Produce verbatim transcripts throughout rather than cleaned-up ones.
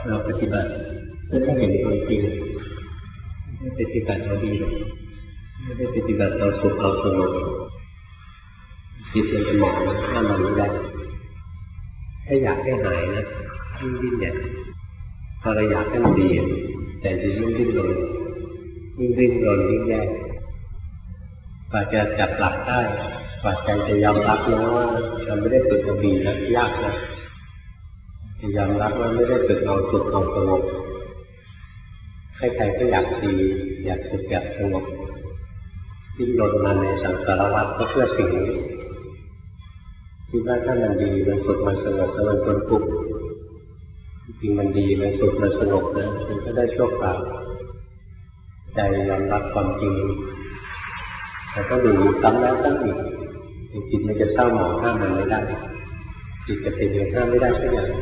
เราปฏิบัติเพื่อให้เห็นตัวจริงไม่ปฏิบัติเอาดีไม่ได้ปฏิบัติเอาสุขเอาสงบจิตมันจะหมองห้ามมันไม่ได้ถ้าอยากให้หายนะยิ่งดิ้นเนี่ยพอเราอยากให้มันดีแต่จะยิ่งดิ้นรนยิ่งดิ้นรนยิ่งแย่กว่าจะจับหลักได้กว่าใจจะยอมรับนะว่าเราไม่ได้ฝึกเอาดีนะยากนะจะยอมรับว่าไม่ได้ฝึกเอาสุขเอาสงบใครๆก็อยากดีอยากสุขอยากสงบดิ้นรนมาในสังสารวัฏก็เพื่อสิ่งนี้คิดว่าถ้ามันดีมันสุขมันสงบแล้วมันพ้นทุกข์จริงมันดีมันสุขมันสงบนะมันก็ได้ชั่วคราวใจยอมรับความจริงแต่ก็ดูซ้ำแล้วซ้ำอีกจิตมันจะเศร้าหมองห้ามมันไม่ได้จิตจะเป็นอย่างห้ามไม่ได้สักอย่าง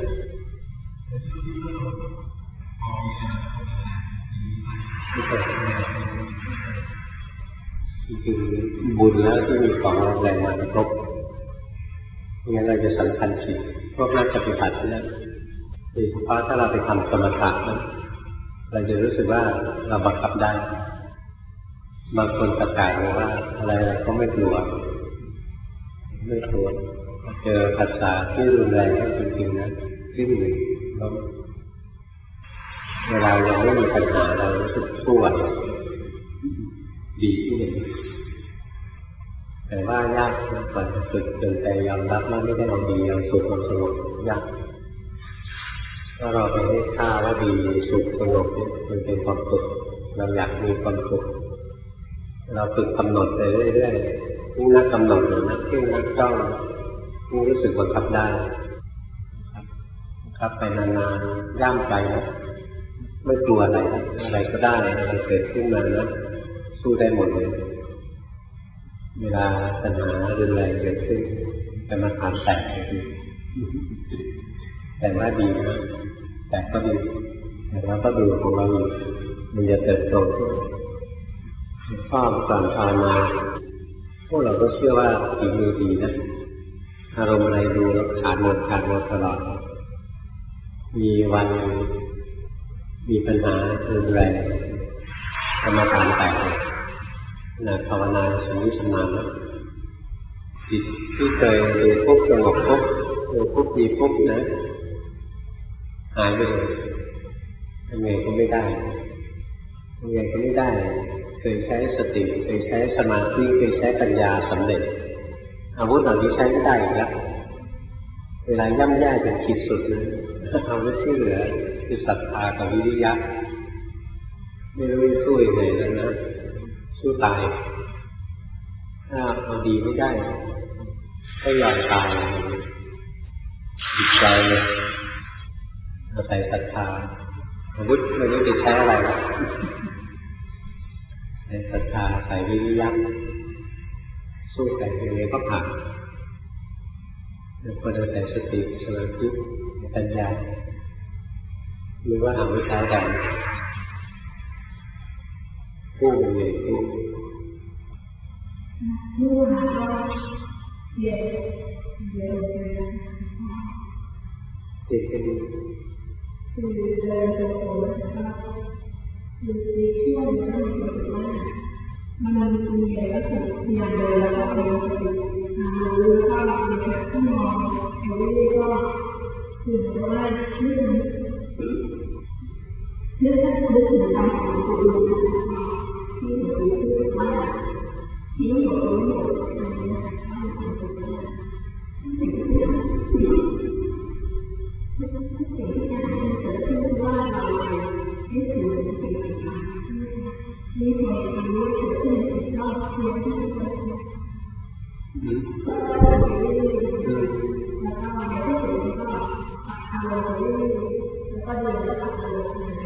จริงๆบุญแล้วที่มีของแรงมาครบงั้นเราจะสำคัญผิดพวกนักปฏิบัติเนี่ยโดยเฉพาะถ้าเราไปทำสมถะนะเราจะรู้สึกว่าเราบังคับได้บางคนประกาศว่าอะไรก็ไม่กลัวไม่กลัวเจอภาษาที่รุนแรงจริงๆนะที่หนึ่งแล้วเวลายังไม่มีปัญหาเรารู้สึกสู้ไหวดีที่หนึ่งแต่ว่ายากนะกว่าจะฝึกจนใจยอมรับว่าไม่ได้เอาดีเอาสุขเอาสงบยากถ้าเราไปให้ค่าว่าดีสุขสงบมันเป็นความสุขเราอยากมีความสุขเราฝึกกำหนดไปเรื่อยๆยิ่งนักกำหนดหรือนักเพ่งนักจ้องยิ่งรู้สึกบังคับได้บังคับไปนานๆย่ามใจนะไม่กลัวอะไรนะอะไรก็ได้อะไรเกิดขึ้นมานะสู้ได้หมดเลยเวลาปัญหารุนแรงเกิดขึ้นจะมาถามแตกเลยแต่ว่าดีนะแต่ก็ดีแต่ว่าก็ดูของเราอยู่มันจะเติบโตขึ้นพ่อก่อนภาวนาพวกเราก็เชื่อว่าฝีมือดีนะอารมณ์อะไรดูแล้วขาดหมดขาดหมดตลอดมีวันมีปัญหารุนแรงกรรมฐานแตกนะภาวนาสมุสมานะจิตที่เคยดูปุ๊บสงบปุ๊บดูปุ๊บดีปุ๊บนะหายไปเลยยังไงก็ไม่ได้ยังไงก็ไม่ได้เคยใช้สติเคยใช้สมาธิเคยใช้ปัญญาสำเร็จอาวุธเหล่านี้ใช้ไม่ได้อีกแล้วเวลาย่ำแย่จนขีดสุดนะอาวุธที่เหลือคือศรัทธากับวิริยะไม่รู้จะสู้ยังไงแล้วนะสู้ตายถ้าเอาดีไม่ได้ก็ยอมตายจิตใจอาศัยศรัทธาอาวุธไม่รู้จะใช้อะไรในศรัทธาใส่วิริยะสู้แต่ยังไงก็ผ่านคนเราแต่สติสมาธิปัญญาหรือว่าเอาไว้ใช้กันผู้เป็นใหญ่ผู้เด็กก็ดีคือเดินไปโผล่นะครับคือที่ช่วยให้รู้สึกว่ามันมีอะไรก็ถูกเพียงเลยแล้วก็เป็นสติรู้ว่ามีแค่ที่มองอยู่นี่ก็คือว่าที่นึกนึกถึงการของตัวเองที่รู้สึกว่าที่อยู่ตรงนี้สิ่งที่จะเกิดขึ้นว่าเราไม่ถือสิ่งต่างๆนี่พอรู้สึกขึ้นก็เพียงที่จะแล้วก็ในที่สุดก็ทำอะไรไปเรื่อยๆแล้วก็เดินแล้วก็ทำอะไร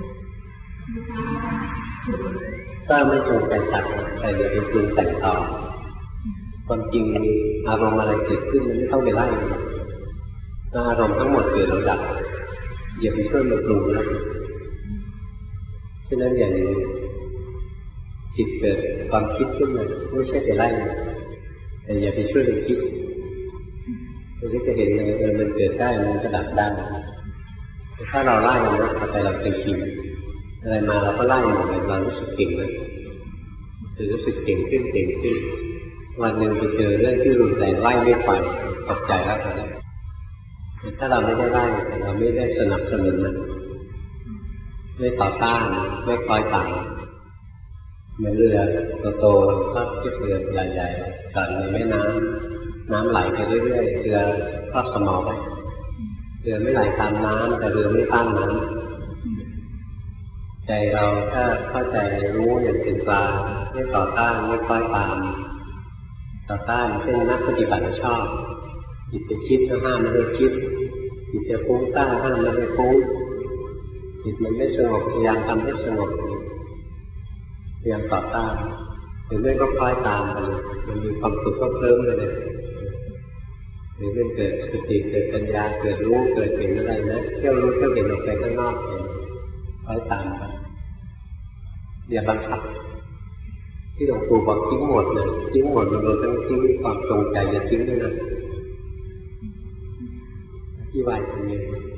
ก็ไม่จงใจตัดแต่อย่าไปปรุงแต่งต่อความจริงอารมณ์อะไรเกิดขึ้นมันไม่ต้องไปไล่ถ้าอารมณ์ทั้งหมดเกิดแล้วดับอย่าไปช่วยมันปรุงแล้วฉะนั้นอย่างจิตเกิดความคิดขึ้นมาไม่ใช่ไปไล่แต่อย่าไปช่วยมันคิดเราก็จะเห็นเลยเออมันเกิดได้มันก็ดับได้ถ้าเราไล่มันนะต่อไปเราเคยชินอะไรมาเราก็ไล่หมดเลยเรารู้สึกเก่งนะคือรู้สึกเก่งขึ้นเก่งขึ้นวันหนึ่งไปเจอเรื่องที่รุนแรงไล่ไม่ไปตกใจแล้วนะถ้าเราไม่ได้ไล่แต่เราไม่ได้สนับสนุนมันไม่ต่อต้านไม่คอยตามเหมือนเรือโตๆถ้าเทียบเรือใหญ่ๆกันในแม่น้ำน้ำไหลไปเรื่อยๆเรือครอบสมอไว้เรือไม่ไหลตามน้ำแต่เรือไม่ต้านน้ำใจเราถ้าเข้าใจรู้อย่างเป็นกลางไม่ต่อต้านไม่คอยตามต่อต้านเช่นนักปฏิบัติชอบจิตจะคิดก็ห้ามไม่ให้คิดจิตจะฟุ้งซ่านห้ามไม่ให้ฟุ้งจิตมันไม่สงบพยายามทำให้สงบพยายามต่อต้านหรือไม่ก็คอยตามมันมันมีความสุขก็เพิ่มเลยหรือมันเกิดสติเกิดปัญญาเกิดรู้เกิดเห็นอะไรนะเที่ยวรู้เที่ยวเห็นออกไปข้างนอกเห็นคอยตามไปอย่าบังคับที่หลวงปู่บอกทิ้งหมดเลยทิ้งหมดเราต้องทิ้งความจงใจอย่าทิ้งด้วยนะที่วายตรงนี้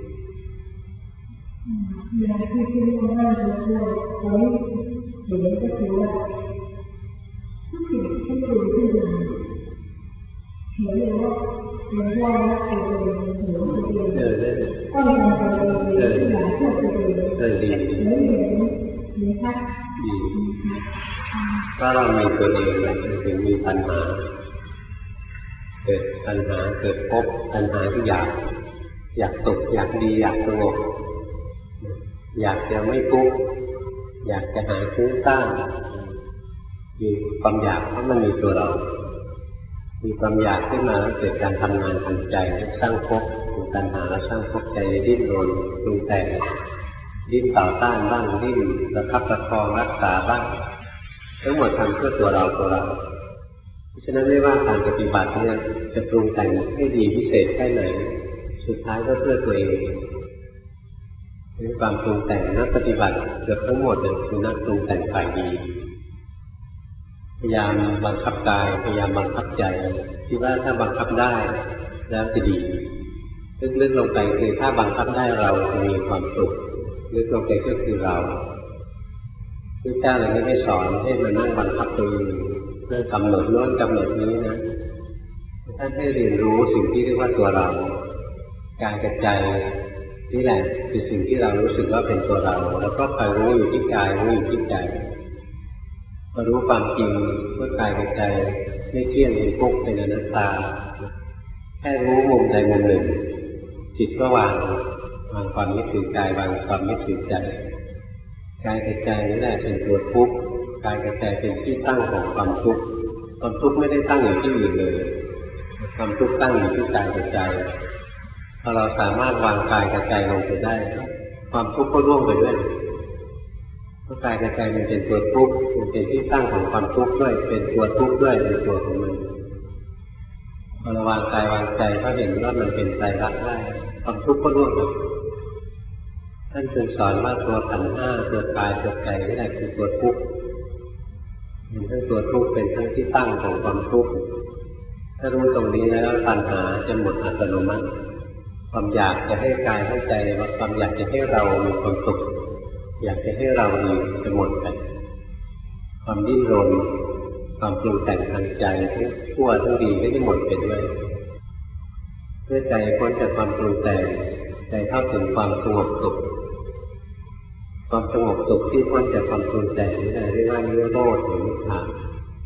เวลาที่ที่เราได้รู้ตัวเราเห็นก็คือว่าทุกสิ่งที่ดูที่ดูเห็นเลยว่าเป็นว่าตัวเองเห็นตัวเองก็มีความตัวเองที่หลายตัวตัวเองเออดีเห็นเห็นเห็นชัดดีก็เรามีตัวเองเลยถึงมีปัญหาเกิดปัญหาเกิดพบปัญหาที่อยากอยากสุขอยากดีอยากสงบอยากจะไม่ทุกข์อยากจะหายฟุ้งซ่านมีความอยากเพราะมันมีตัวเรามีความอยากขึ้นมาแล้วเกิดการทำงานทางใจสร้างภพมีปัญหาแล้วสร้างภพใจดิ้นรนปรุงแต่งดิ้นต่อต้านบ้างดิ้นประคับประคองรักษาบ้างทั้งหมดทำเพื่อตัวเราตัวเราเพราะฉะนั้นไม่ว่าการปฏิบัติเนี่ยจะปรุงแต่งให้ดีพิเศษแค่ไหนสุดท้ายก็เพื่อตัวเองเป็นความปรุงแต่งนักปฏิบัติเกือบทั้งหมดเลยคือนักปรุงแต่งฝ่ายดีพยายามบังคับกายพยายามบังคับใจคิดว่าถ้าบังคับได้แล้วจะดีลึกๆลงไปคือถ้าบังคับได้เราจะมีความสุขลึกลงไปก็คือเราพระเจ้าเลยไม่ได้สอนให้มานั่งบังคับตัวเองเพื่อกำหนดโน้นกำหนดนี้นะท่านให้เรียนรู้สิ่งที่เรียกว่าตัวเรากายกับใจนี่แหละคือสิ่งที่เรารู้สึกว่าเป็นตัวเราแล้วก็คอยรู้อยู่ที่กายรู้อยู่ที่ใจพอรู้ความจริงว่ากายกับใจไม่เที่ยงเป็นทุกข์เป็นอนัตตาแค่รู้มุมใดมุมหนึ่งจิตก็วางวางความยึดถือกายวางความยึดถือใจกายกับใจนี่แหละเป็นตัวทุกข์กายกับใจเป็นที่ตั้งของความทุกข์ความทุกข์ไม่ได้ตั้งอยู่ที่อื่นเลยความทุกข์ตั้งอยู่ที่กายกับใจพอเราสามารถวางกายกับใจลงไปได้ความทุกข์ก็ร่วงไปด้วยเพราะกายกับใจมันเป็นตัวทุกข์มันเป็นที่ตั้งของความทุกข์ด้วยเป็นตัวทุกข์ด้วยในตัวของมันพอเราวางกายวางใจก็เห็นว่ามันเป็นไตรลักษณ์ได้ความทุกข์ก็ร่วงไปท่านจึงสอนว่าตัวขันธ์ห้าตัวกายตัวใจนี่แหละคือตัวทุกข์เป็นทั้งตัวทุกข์เป็นทั้งที่ตั้งของความทุกข์ถ้ารู้ตรงนี้แล้วปัญหาจะหมดอัตโนมัติความอยากจะให้กายให้ใจว่าความอยากจะให้เรามีความสุขอยากจะให้เราดีจะหมดไปความดิ้นรนความปรุงแต่งทางใจทั้งชั่วทั้งดีก็จะหมดไปด้วยเพื่อใจพ้นจากความปรุงแต่งใจเข้าถึงความสงบสุขความสงบสุขที่พ้นจากความปรุงแต่งนี่เรียกว่านิโรธหรือนิพพาน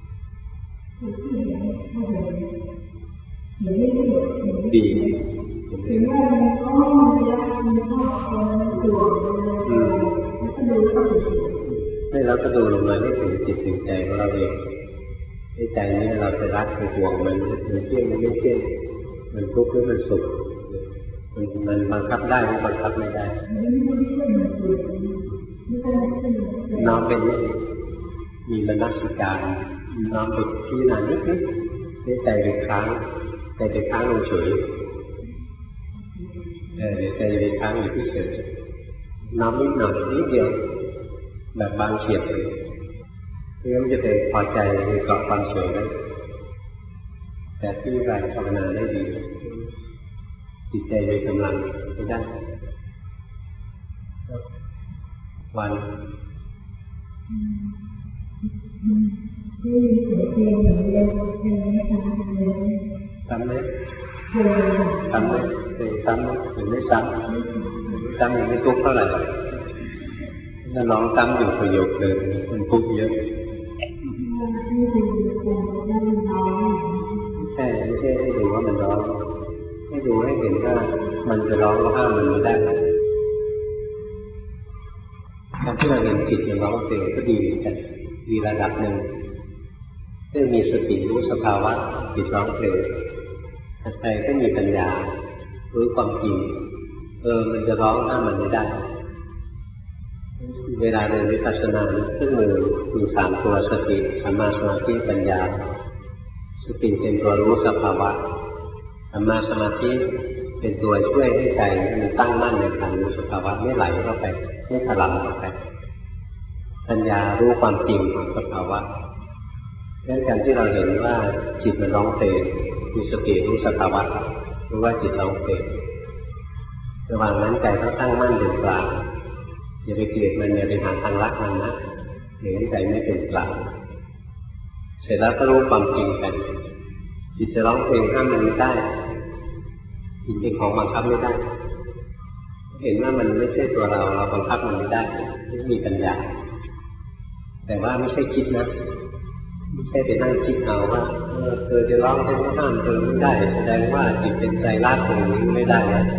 ดีถึงว่ามันก็ไม่ได้มันชอบมันตัวมันก็ดูเข้าไปให้เราก็ดูลงมาให้ถึงจิตถึงใจของเราเองในใจนี้เราจะรักไปห่วงมันมันเที่ยงมันไม่เที่ยงมันทุกข์หรือมันสุขมันมันบังคับได้หรือบังคับไม่ได้น้อมเป็นมีมนสิการน้อมไปที่นานนิดนิดให้ใจไปค้างใจไปค้างลงเฉยเออใจไปค้างอยู่ที่เฉยน้อมนิดหน่อยนิดเดียวแบบบางเฉียบเลยเพื่อมันจะเป็นพอใจในเกาะความเฉยได้แต่ที่ไรภาวนาได้ดีจิตใจมีกำลังไม่ได้วันที่มีเสียงเพลงเหมือนเดิมเพลงไม่ซ้ำกันเลยซ้ำไหมเพลงซ้ำไหมเพลงซ้ำหรือไม่ซ้ำซ้ำยังไม่ทุกข์เท่าไหร่ถ้าร้องซ้ำอยู่ประโยคเดิมมันทุกข์เยอะแค่ไม่ใช่ให้ดูว่ามันร้องให้ดูให้เห็นว่ามันจะร้องก็ห้ามมันไม่ได้การที่เราเห็นจิตมันร้องเพลงก็ดีกันดีระดับหนึ่งเมื่อมีสติรู้สภาวะจิตร้องเพลงใจก็มีปัญญารู้ความจริงเออมันจะร้องห้ามมันไม่ได้เวลาเรียนวิปัสสนาเครื่องมือมีสามตัวสติสัมมาสมาธิปัญญาสติเป็นตัวรู้สภาวะสัมมาสมาธิเป็นตัวช่วยให้ใจมันตั้งมั่นในการรู้สภาวะไม่ไหลเข้าไปไม่ถลำเข้าไปปัญญารู้ความจริงของสภาวะเรื่องการที่เราเห็นว่าจิตมันร้องเพลงมีสติรู้สภาวะรู้ว่าจิตร้องเพลงระหว่างนั้นใจต้องตั้งมั่นเป็นกลางอย่าไปเกลียดมันอย่าไปหาทางรักมันนะอย่างนั้นใจไม่เป็นกลางเสร็จแล้วก็รู้ความจริงกันจิตจะร้องเพลงห้ามมันไม่ได้จิตเป็นของบังคับไม่ได้เห็นว่ามันไม่ใช่ตัวเราเราบังคับมันไม่ได้ไม่มีปัญญาแต่ว่าไม่ใช่คิดนะไม่ใช่ไปนั่งคิดเอาว่าเธอจะร้องให้ห้ามเธอไม่ได้แสดงว่าจิตเป็นใจรักตรงนี้ไม่ได้นะ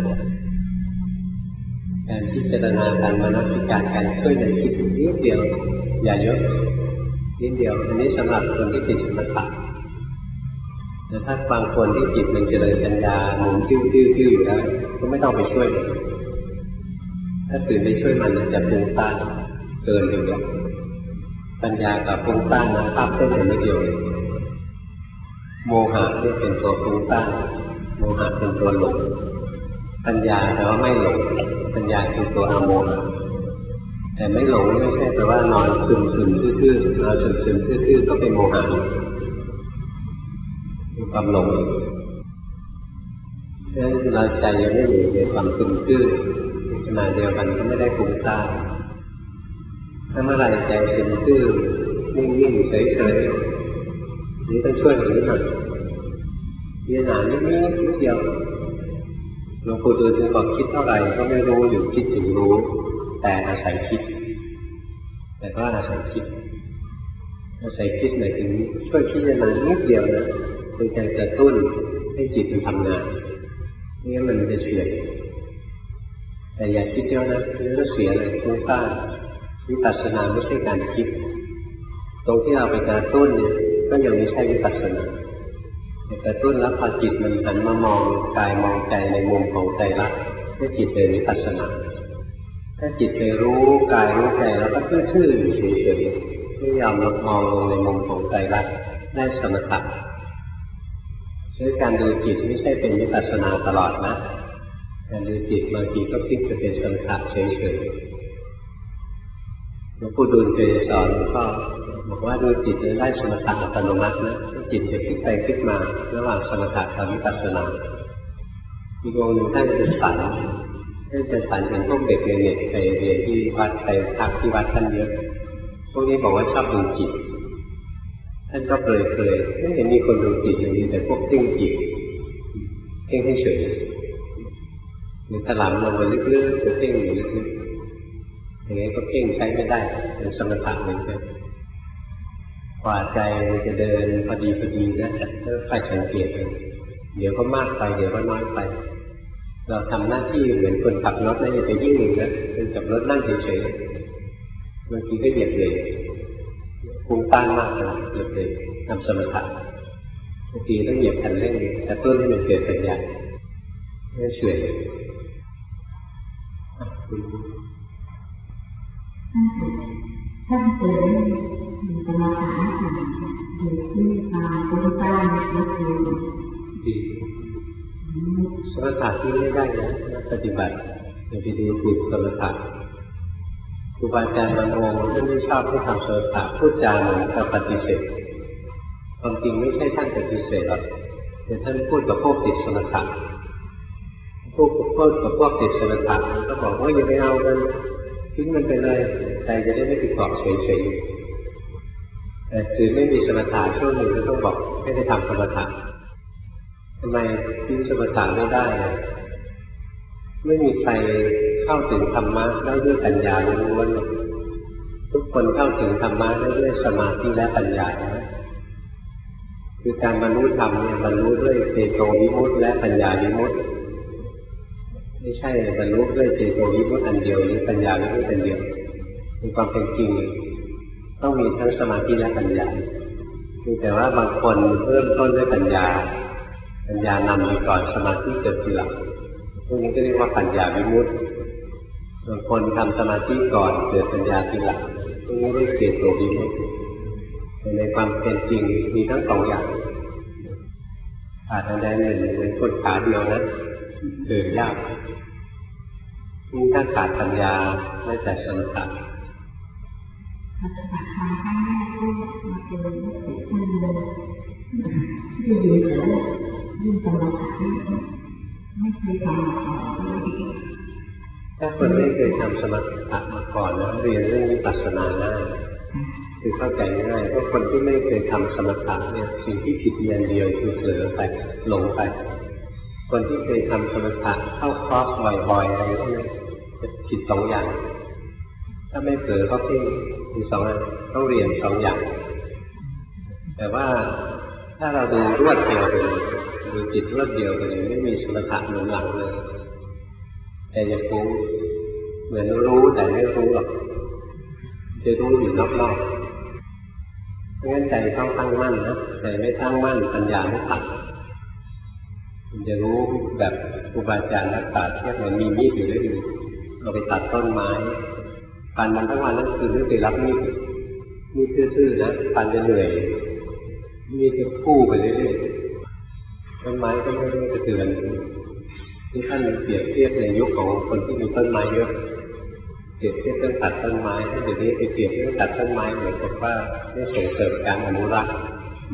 การพิจารณาการมนสิการการช่วยกันคิดนิดเดียวอย่าเยอะนิดเดียวอันนี้สำหรับคนที่ติดสมถะแต่ถ้าบางคนที่จิตมันเจริญปัญญาหมุนติ้วติ้วติ้วอยู่แล้วก็ไม่ต้องไปช่วยมันถ้าตื่นไปช่วยมันจะฟุ้งซ่านเกินไปเลยปัญญากับฟุ้งซ่านนะภาพเส้นเป็นไม่เดียวเลยโมหะนี่เป็นตัวฟุ้งซ่านโมหะเป็นตัวหลงปัญญาแต่ว่าไม่หลงปัญญาคือตัวอโมหะแต่ไม่หลงไม่ใช่แปลว่านอนซึมซึมซื่อๆนอนซึมซึมซื่อๆก็เป็นโมหะมีความหลงเพราะฉะนั้นเราใจยังไม่อยู่ในความซึมซื่อขณะเดียวกันก็ไม่ได้ฟุ้งซ่านถ้าเมื่อไรใจซึมซื่อนิ่งๆเฉยๆนี่ต้องช่วยอย่างนี้หน่อยพิจารณานิดๆนิดเดียวหลวงปู่ดูลย์บอกคิดเท่าไหร่ก็ไม่รู้อยู่คิดถึงรู้แต่อาศัยคิดแต่ก็อาศัยคิดอาศัยคิดหมายถึงช่วยพิจารณานิดเดียวนะเป็นการกระตุ้นให้จิตมันทำงานนี่มันจะเฉื่อยแต่อย่าคิดเยอะนะนี่ก็เสียเลยฟุ้งซ่านวิปัสสนาไม่ใช่การคิดตรงที่เราไปกระตุ้นเนี่ยก็ยังไม่ใช่วิปัสสนากระตุ้นแล้วพอจิตมันหันมามองกายมองใจในมุมของใจรักให้จิตเป็นวิปัสสนาถ้าจิตไปรู้กายรู้ใจแล้วก็ทื่อๆอยู่เฉยๆไม่ยอมมองลงในมุมของใจรักได้สมถะใช้การดูจิตไม่ใช่เป็นวิปัสสนาตลอดนะการดูจิตบางทีก็พลิกจะเป็นสมถะเฉยๆหลวงปู่ดูลย์เคยสอนก็บอกว่าดูจิตจะได้สมถะอัตโนมัตินะจิตจะพลิกไปพลิกมาระหว่างสมถะกับวิปัสสนาอีกองค์หนึ่งท่านเป็นฝันท่านเป็นฝันเป็นพวกเด็กเรียนไปเรียนที่วัดไปพักที่วัดท่านเยอะพวกนี้บอกว่าชอบดูจิตท่านก็เปรยเปรยไม่เห็นมีคนดูจิตเลยมีแต่พวกเพ่งจิตเพ่งให้เฉยมีถลำลงไปลึกๆจะเพ่งอยู่ลึกๆอย่างนี้ก็เพ่งใช้ไม่ได้เป็นสมถะเหมือนกันกว่าใจจะเดินพอดีพอดีนะก็ค่อยสังเกตเลยเดี๋ยวก็มากไปเดี๋ยวก็น้อยไปเราทำหน้าที่เหมือนคนขับรถนะอย่าไปยิ่งนะคนขับรถนั่งเฉยๆบางทีก็เหยียบเลยฟุ้งซ่านมากนะเหยียบเลยทำสมถะบางทีต้องเหยียบคันเร่งกระตุ้นให้มันเกิดปัญญาไม่เฉยท่านเอ๋ยมีกรรมฐานสั่งอยู่ที่ตาตุ้งต้านก็คือดีสมถะที่ไม่ได้นะปฏิบัติอย่าไปดูถูกสมถะครูบาอาจารย์บางองค์ท่านไม่ชอบให้ทำสมถะพูดจาเหมือนกับปฏิเสธความจริงไม่ใช่ท่านปฏิเสธหรอกแต่ท่านพูดกับพวกติดสมถะพวกพูดกับพวกติดสมถะก็บอกว่าอย่าไปเอากันทิ้งมันไปเลยใจจะได้ไม่ติดเกาะเฉยๆแต่คือไม่มีสมถะช่วงหนึ่งก็ต้องบอกให้ไปทำสมถะทำไมทิ้งสมถะไม่ได้ไม่มีใครเข้าถึงธรรมะได้ด้วยปัญญาล้วนๆทุกคนเข้าถึงธรรมะได้ด้วยสมาธิและปัญญาคือการบรรลุธรรมเนี่ยบรรลุด้วยเจโตวิมุตติและปัญญาวิมุตติไม่ใช่บรรลุด้วยเจโตวิมุตติอันเดียวหรือปัญญาวิมุตติอันเดียวในความเป็นจริงต้องมีทั้งสมาธิและปัญญาแต่ว่าบางคนเริ่มต้นด้วยปัญญาปัญญานำไปก่อนสมาธิเกิดทีหลังพวกนี้ก็เรียกว่าปัญญาวิมุตติบางคนทำสมาธิก่อนเกิดปัญญาทีหลังพวกนี้เรียกเจโตวิมุตติในความเป็นจริงมีทั้งสองอย่างขาดอันใดหนึ่งเหมือนคนขาเดียวนะเดินยากนี่ถ้าขาดปัญญาไม่แต่สมถะปฏิบัติธรรมครั้งแรกก็มาเจอติดข้างเดิมที่อยู่แต่ว่ายิ่งสมาธิไม่เคยทำมาก่อนถ้าคนไม่เคยทำสมาธิมาก่อนนะเรียนเรื่องวิปัสสนาง่ายคือเข้าใจง่ายเพราะคนที่ไม่เคยทำสมถะเนี่ยสิ่งที่ผิดอย่างเดียวคือเผลอไปหลงไปคนที่เคยทำสมถะเข้าคอร์สบ่อยๆอะไรพวกนี้จะผิดสองอย่างถ้าไม่เผลอก็เพ่งมีสองอันต้องเรียนสองอย่างแต่ว่าถ้าเราดูรวดเดียวไปเลยดูจิตรวดเดียวไปเลยไม่มีสมถะหนุนหลังเลยแต่จะฟุ้งเหมือนรู้แต่ไม่รู้หรอกจะรู้อยู่นอกๆเพราะงั้นใจต้องตั้งมั่นนะแต่ไม่ตั้งมั่นปัญญาไม่ตัดมันจะรู้แบบครูบาอาจารย์นักปราชญ์ที่เหมือนมีมีดอยู่ด้วยดูเราไปตัดต้นไม้ฟันมันทั้งวันทั้งคืนไม่ไปรับมีดมีดซื่อๆนะฟันจะเหนื่อยมีดจะคู่ไปเรื่อยๆต้นไม้ก็ไม่รู้จะเตือนที่ท่านเปรียบเทียบในยุคของคนที่มีต้นไม้เยอะเปรียบเทียบเรื่องตัดต้นไม้ถ้าเดี๋ยวนี้ไปเปรียบเรื่องตัดต้นไม้เหมือนกับว่าไม่ส่งเสริมการอนุรักษ์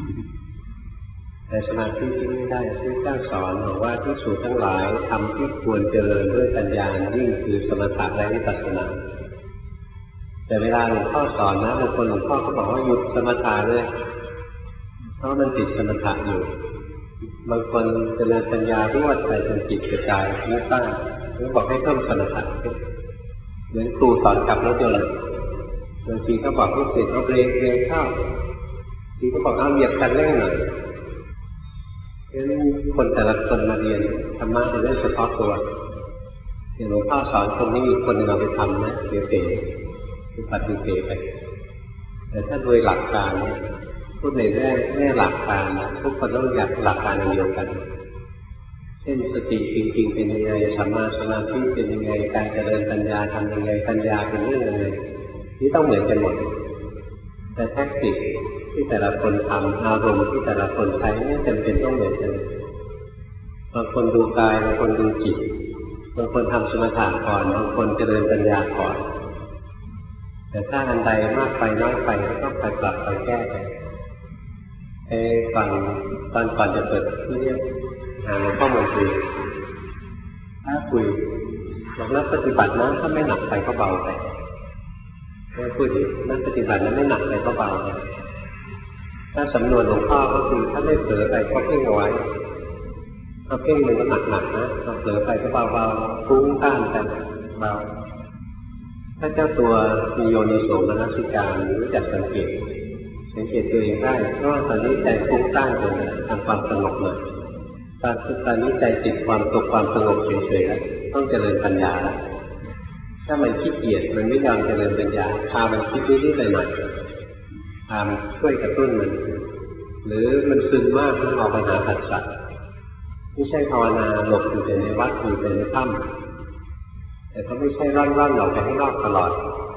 แต่สมาธิที่ไม่ได้ที่เจ้าสอนบอกว่าที่สูตรทั้งหลายทำที่ควรเจริญด้วยปัญญายิ่งคือสมถะและวิปัสสนาแต่เวลาหลวงพ่อสอนนะบางคนหลวงพ่อก็บอกว่าหยุดสมถะเลยเพราะมันติดสมถะอยู่บางคนเจริญปัญญารวดไปจนจิตกระจายไม่ตั้งหรือบอกให้เพิ่มสมถะเหมือนครูสอนขับรถยนต์บางทีก็บอกให้เสร็จเอาเบรกเบรกเข้าทีก็บอกเอาเหยียบคันเร่งหน่อยเพราะฉะนั้นคนแต่ละคนมาเรียนธรรมะเป็นเรื่องเฉพาะตัวอย่างหลวงพ่อสอนคนนี้อีกคนนึงเราไปทำนะเดี๋ยวเป๋คือปฏิเสธไปแต่ถ้าโดยหลักการเนี่ยพูดในแง่แง่หลักการนะทุกคนต้องอยากหลักการเดียวกันเช่นสติจริงๆเป็นยังไงสัมมาสมาธิเป็นยังไงการเจริญปัญญาทำยังไงปัญญาเป็นเรื่องยังไงนี่ต้องเหมือนกันหมดแต่แทคนิคที่แต่ละคนทำอารมณ์ที่แต่ละคนใช้ไม่จำเป็นต้องเหมือนกันบางคนดูกายบางคนดูจิตบางคนทำสมถะก่อนบางคนเจริญปัญญาก่อนแต่ถ้าอันใดมากไปน้อยไปก็ต้องไปปรับไปแก้ไปไอ้ฟังตอนก่อนจะเปิดที่เรียกหาหลวงพ่อมนตรีถ้าคุยบอกนักปฏิบัตินะถ้าไม่หนักไปก็เบาไปไม่พูดดินักปฏิบัตินั้นไม่หนักไปก็เบาไปถ้าสำนวนหลวงพ่อก็คือถ้าไม่เผลอไปก็เพ่งเอาไว้ถ้าเพ่งมันก็หนักๆนะถ้าเผลอไปก็เบาๆฟุ้งซ่านไปเบาถ้าเจ้าตัวมีโยนิโสมนสิการรู้จักสังเกตสังเกตตัวเองได้เพราะว่าตอนนี้ใจฟุ้งซ่านอยู่นะทำความสงบหน่อยตอนตอนนี้ใจติดความตกความสงบเฉยๆแล้วต้องเจริญปัญญาแล้วถ้ามันขี้เกียจมันไม่ยอมเจริญปัญญาพามันคิดนิดๆหน่อยๆพามันช่วยกระตุ้นมันหรือมันซึมมากต้องเอาปัญหาผัสสะไม่ใช่ภาวนาหลบอยู่ในวัดอยู่ในถ้ำแต่ก็ไม่ใช่ร่อนๆออกไปข้างนอกตลอด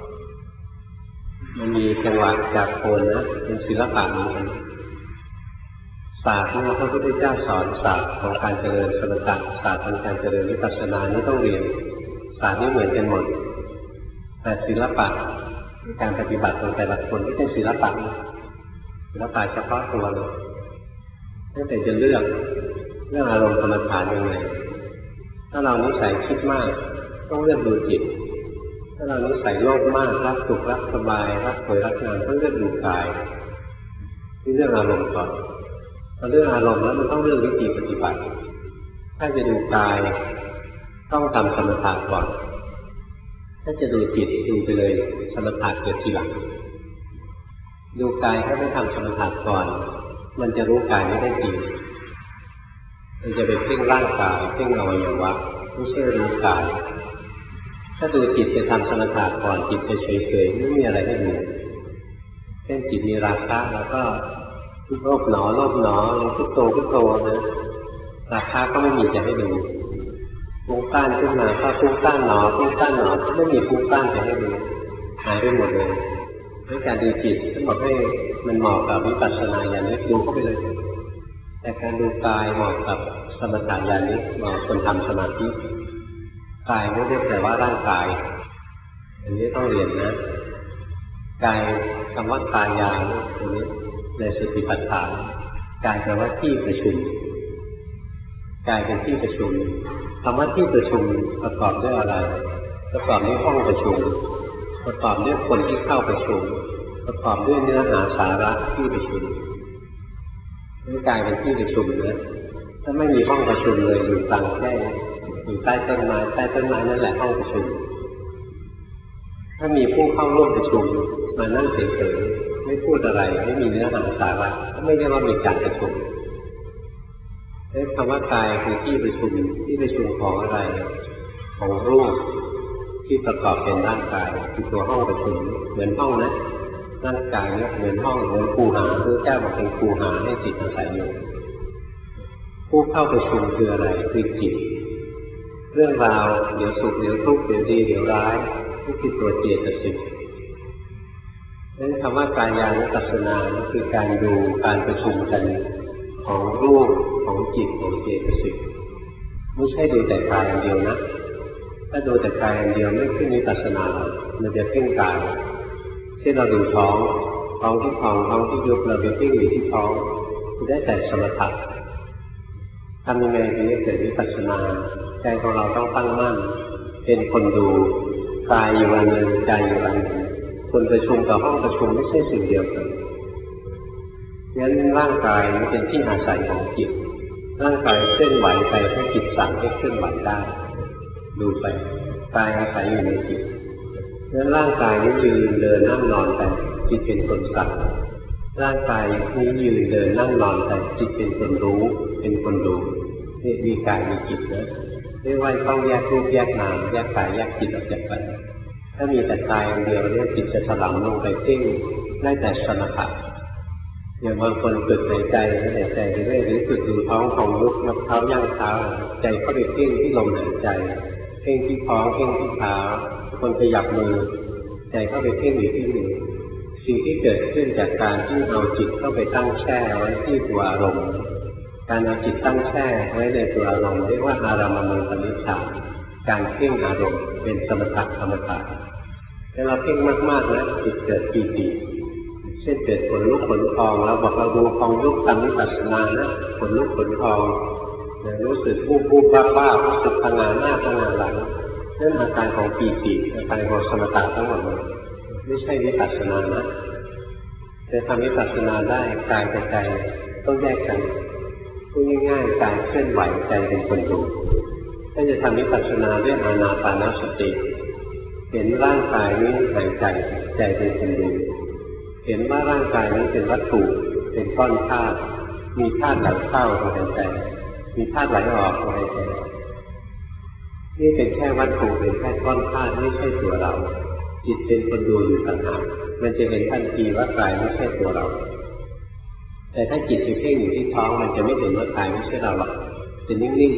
มันมีจังหวะจากโคนนะเป็นศิลปะเหมือนกันศาสตร์เนี่ยพระพุทธเจ้าสอนศาสตร์ของการเจริญสมถะศาสตร์ของการเจริญวิปัสสนานี้ต้องเรียนศาสตร์นี้เหมือนกันหมดแต่ศิลปะการปฏิบัติของแต่ละคนที่เป็นศิลปะศิลปะเฉพาะตัวเลยตั้งแต่จะเลือกเรื่องอารมณ์กรรมฐานยังไงถ้าเรานิสัยคิดมากต้องเลือกดูจิตถ้าเรานิสัยโลภมากรักสุขรักสบายรักสวยรักงามต้องเลือกดูกายนี่เรื่องอารมณ์ก่อนพอเรื่องอารมณ์แล้วมันต้องเรื่องวิธีปฏิบัติถ้าจะดูกายต้องทำสมถะก่อนถ้าจะดูจิตดูไปเลยสมถะเกิดทีหลังดูกายถ้าไม่ทำสมถะก่อนมันจะรู้กายไม่ได้จริงมันจะไปเพ่งร่างกายเพ่งอวัยวะไม่ใช่รู้กายถ้าดูจิตจะทำสมถะก่อนจิตจะเฉยๆไม่มีอะไรให้ดูเช่นจิตมีราคะแล้วก็โลภหนอโลภหนอพุทโธพุทโธนะราคะก็ไม่มีจะให้ดูฟุ้งซ่านขึ้นมาก็ฟุ้งซ่านหนอฟุ้งซ่านหนอไม่มีฟุ้งซ่านจะให้ดูหายไปหมดเลยด้วยการดูจิตท่านบอกให้มันเหมาะกับวิปัสสนาญาณนี้ดูเข้าไปเลยแต่การดูกายเหมาะกับสมถะญาณนี้เหมาะคนทำสมาธิกายไม่ได้แปลว่าร่างกายอันนี้ต้องเรียนนะกายคำว่ากายาตรงนี้ในสติปัฏฐานกายแปลว่าที่ประชุมกายเป็นที่ประชุมคำว่าที่ประชุมประกอบด้วยอะไรประกอบด้วยห้องประชุมประกอบด้วยคนที่เข้าประชุมประกอบด้วยเนื้อหาสาระที่ประชุมร่างกายเป็นที่ประชุมนะถ้าไม่มีห้องประชุมเลยอยู่กลางแจ้งอยู่ใต้ต้นไม้ใต้ต้นไม้นั่นแหละห้องประชุมถ้ามีผู้เข้าร่วมประชุมมานั่งเฉยๆไม่พูดอะไรไม่มีเนื้อหาสาระก็ไม่เรียกว่ามีการประชุมคำว่ากายคือที่ประชุมที่ประชุมของอะไรของรูปที่ประกอบเป็นร่างกายคือตัวห้องประชุมเหมือนห้องนะร่างกายเนี่ยเหมือนห้องเหมือนคูหาพระเจ้าบอกเป็นคูหาให้จิตอาศัยอยู่ผู้เข้าประชุมคืออะไรคือจิตเรื่องราวเดี๋ยวสุขเดี๋ยวทุกข์เดี๋ยวดีเดี๋ยวร้ายนี่คือตัวเจตสิกนั่นคำว่ากายานุปัสสนาคือการดูการประชุมกันของรูปของจิตของเจตสิกไม่ใช่ดูแต่กายอันเดียวนะถ้าดูแต่กายอันเดียวไม่ขึ้นวิปัสสนามันจะเพ่งกายเช่นเราดูท้องท้องที่พองท้องที่ยุบเราไปเพ่งอยู่ที่ท้องได้แต่สมถะทำยังไงถึงจะเกิดวิปัสสนาใจของเราต้องตั้งมั่นเป็นคนดูกายอยู่อันหนึ่งใจอยู่อันหนึ่งคนประชุมกับห้องประชุมไม่ใช่สิ่งเดียวกันงั้นร่างกายมันเป็นที่อาศัยของจิตร่างกายเคลื่อนไหวไปให้จิตสั่งให้เคลื่อนไหวได้ดูไปกายอาศัยอยู่ในจิตงั้นร่างกายนี้ยืนเดินนั่งนอนไปจิตเป็นคนสั่งร่างกายนี้ยืนเดินนั่งนอนไปจิตเป็นคนรู้เป็นคนดูนี่มีกายมีจิตนะเรียกว่าต้องแยกรูปแยกนามแยกกายแยกจิตออกจากกันถ้ามีแต่กายอันเดียวเนี่ยจิตจะถลำลงไปเพ่งได้แต่สมถะอย่างบางคนฝึกในใจหายใจไปเรื่อยหรือฝึกดูท้องของลุกนับเท้าย่างเท้าใจเข้าไปเพ่งที่ลมหายใจเพ่งที่ท้องเพ่งที่เท้าคนขยับมือใจเข้าไปเพ่งอยู่ที่มือสิ่งที่เกิดขึ้นจากการที่เอาจิตเข้าไปตั้งแช่ไว้ที่ตัวอารมณ์การเอาจิตตั้งแช่ไว้ในตัวอารมณ์เรียกว่าอารามณูปนิชฌานการเพ่งอารมณ์เป็นสมถะธรรมถะถ้าเราเพ่งมากๆนะจิตเกิดปีติเช่นเกิดขนลุกขนพองเราบอกเราดูพองยุบตามวิปัสสนานะขนลุกขนพองรู้สึกบูบบูบบ้าบ้ารู้สึกทางงานหน้าทางงานหลังนั่นอาการของปีติอาการของสมถะทั้งหมดเลยไม่ใช่วิปัสสนานะจะทำวิปัสสนาได้กายกับใจต้องแยกกันพูดง่ายๆการเคลื่อนไหวใจเป็นคนดูถ้าจะทำวิปัสสนาด้วยอานาปานสติเห็นร่างกายนี้หายใจใจเป็นคนดูเห็นว่าร่างกายนี้เป็นวัตถุเป็นก้อนธาตุมีธาตุไหลเข้าหายใจมีธาตุไหลออกหายใจนี่เป็นแค่วัตถุเป็นแค่ก้อนธาตุไม่ใช่ตัวเราจิตเป็นคนดูอยู่ต่างหากมันจะเห็นทันทีว่ากายไม่ใช่ตัวเราแต่ถ้าจิตไปเพ่งอยู่ที่ท้องมันจะไม่เห็นว่ากายไม่ใช่เราหรอกจะนิ่งๆนิ่ง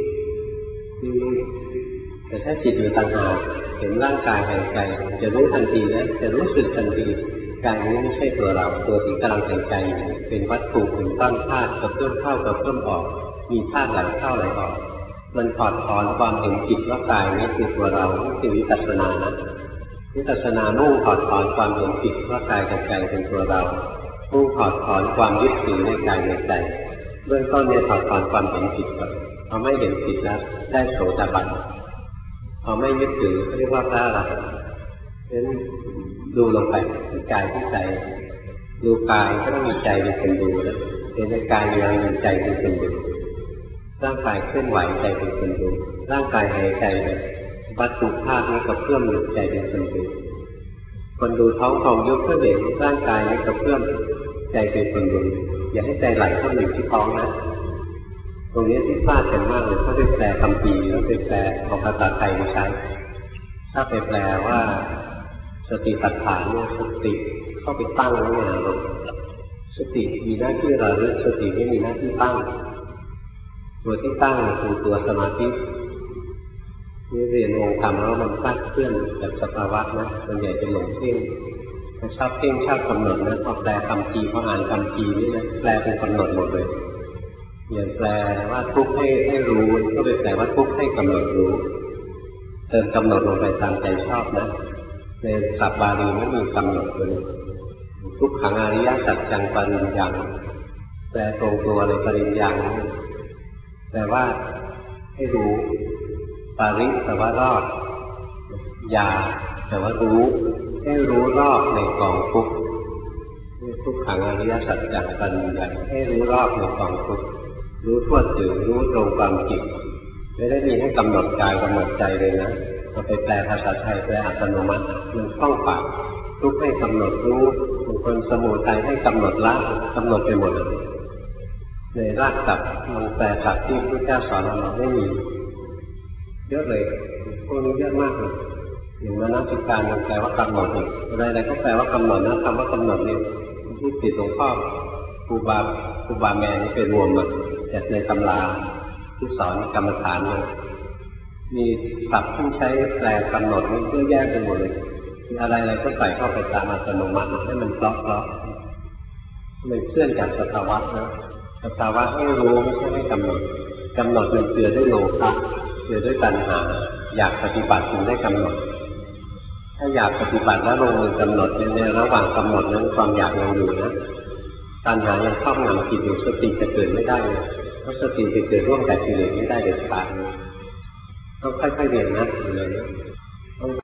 ๆแต่ถ้าจิตอยู่ต่างหากเห็นร่างกายหายใจจะรู้ทันทีนะจะรู้สึกทันทีกายนี้ไม่ใช่ตัวเราตัวที่กำลังหายใจเป็นวัตถุเป็นก้อนธาตุกับเพิ่มเข้ากับเพิ่มออกมีธาตุไหลเข้าไหลออกมันถอดถอนความเห็นผิดว่ากายนี้คือตัวเราคือวิปัสสนานะวิปัสสนามุ่งถอดถอนความเห็นผิดว่ากายกับใจเป็นตัวเรามุ่งถอดถอนความยึดถือในกายในใจเบื้องต้นเนี่ยถอดถอนความเห็นผิดก่อนพอไม่เห็นผิดแล้วได้โสดาบันพอไม่ยึดถือเรียกว่าพระอรหันต์ฉะนั้นดูลงไปที่กายที่ใจดูกายก็ต้องมีใจเป็นคนดูนะเห็นในกายยังมีใจเป็นคนดูร่างกายเคลื่อนไหวใจเป็นคนดูร่างกายหายใจแบบวัตถุภาพนี้กับเพื่อมหยุดใจเป็นคนดูคนดูท้องพองยุบเพื่อเห็นร่างกายนี้กับเพื่อมใจเป็นคนดูอย่าให้ใจไหลเข้าอยู่ที่ท้องนะตรงนี้ที่พลาดกันมากเลยเขาไปแปลคำพีแล้วไปแปลของภาษาไทยมาใช้ถ้าไปแปลว่าสติปัฏฐานเนี่ยสติเข้าไปตั้งแล้วเนี่ยสติมีหน้าที่ระลึกสติไม่มีหน้าที่ตั้งตัวที่ตั้งคือตัวสมาธินี่เรียนองค์ธรรมแล้วมันคลาดเคลื่อนจากสภาวะนะส่วนใหญ่จะหลงเพ่งมันชอบเพ่งชอบกำหนดนะพอแปลคำพีพออ่านคำพีนี่นะแปลเป็นกำหนดหมดเลยอย่างแปลว่าทุกข์ให้ให้รู้ก็ไปแปลว่าทุกข์ให้กำหนดรู้เติมกำหนดลงไปตามใจชอบนะในศัพท์บาลีไม่มีกำหนดเลยทุกขังอริยสัจจังปริญญังแปลตรงตัวเลยปริญญังแปลว่าให้รู้ปาริแปลว่ารอบยาแปลว่ารู้ให้รู้รอบในกองทุกข์ทุกขังอริยสัจจังปริญญังให้รู้รอบในกองทุกข์รู้ทั่วถึงรู้ตรงความจริงไม่ได้มีให้กำหนดกายกำหนดใจเลยนะเราไปแปลภาษาไทยแปลอัตโนมัติมันคล่องปากทุกข์ให้กำหนดรู้บางคนสมุทัยให้กำหนดละกำหนดไปหมดเลยในรากศัพท์มันแปลศัพท์ที่พระเจ้าสอนเราไม่มีเยอะเลยพวกนี้เยอะมากเลยอย่างมนสิการมันแปลว่ากำหนดอีกอะไรอะไรก็แปลว่ากำหนดนะคำว่ากำหนดนี่ที่ติดหลวงพ่อครูบาครูบาแมนนี่ไปรวมมาจากในตำราที่สอนกรรมฐานเลยมีศัพท์ที่ใช้แปลกำหนดนี่เยอะแยะไปหมดเลยอะไรอะไรก็ใส่เข้าไปตามอัตโนมัติให้มันเพราะเพราะไม่เคลื่อนจากสภาวะนะสภาวะให้รู้ไม่ใช่ให้กำหนดกำหนดมันเกลือด้วยโลภะเกลือด้วยตัณหาอยากปฏิบัติจึงได้กำหนดถ้าอยากปฏิบัติแล้วลงมือกำหนดในระหว่างกำหนดนั้นความอยากยังอยู่นะตัณหายังครอบงำจิตอยู่สติจะเกิดไม่ได้เพราะสติจะเกิดร่วมกับกิเลสไม่ได้เด็ดขาดต้องค่อยๆเรียนนะเลย